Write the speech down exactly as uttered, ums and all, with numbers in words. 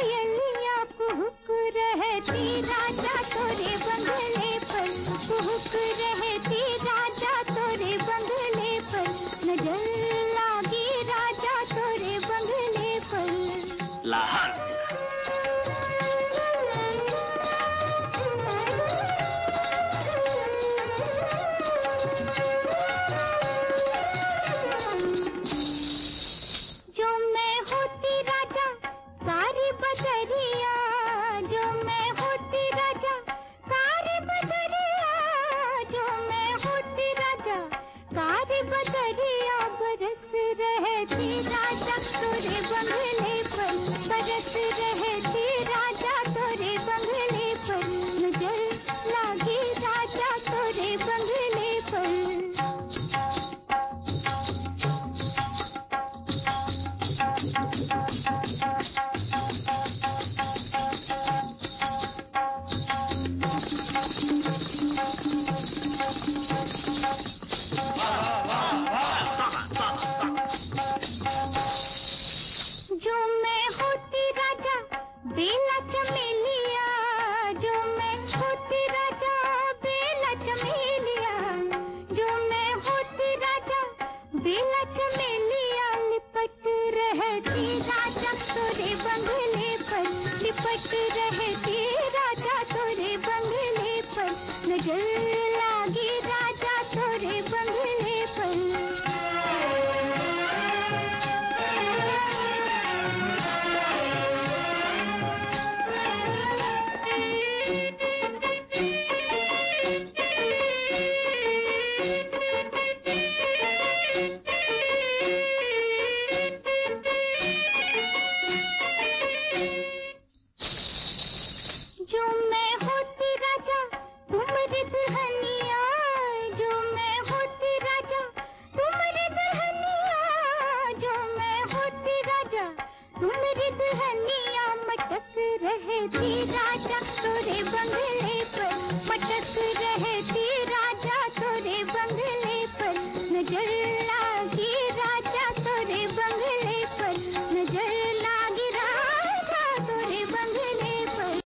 कोयलिया कुहुक रहती राजा तोरे बंगले पर, कुहुक रहती राजा तोरे बंगले पर, नजर लागी राजा तोरे बंगले पर। लाहन जो मैं होती राजा कारी बदरिया, जो मैं होती राजा कारी बदरिया, जो मैं होती राजा कारी बदरिया, बरस रहती राजा तोरे बंगले पर, बरस रहती राजा तोरे बंगले पर, नजर लागी राजा तोरे बंगले पर। जो मैं होती राजा बेला चमेलिया, जो मैं होती राजा बेला चमेलिया, जो मैं होती राजा बेला चमेलिया, लिपट रहती राजा तोरे बंगले पर, लिपट रहती राजा तोरे बंगले पर, नजर लागी राजा तोरे बंगले पर। जो मैं होती राजा तुम रिदहनिया, जो मैं होती राजा तुम रिदहनिया, जो मैं होती राजा तुम रिदहनिया, मटक रहती राजा तोरे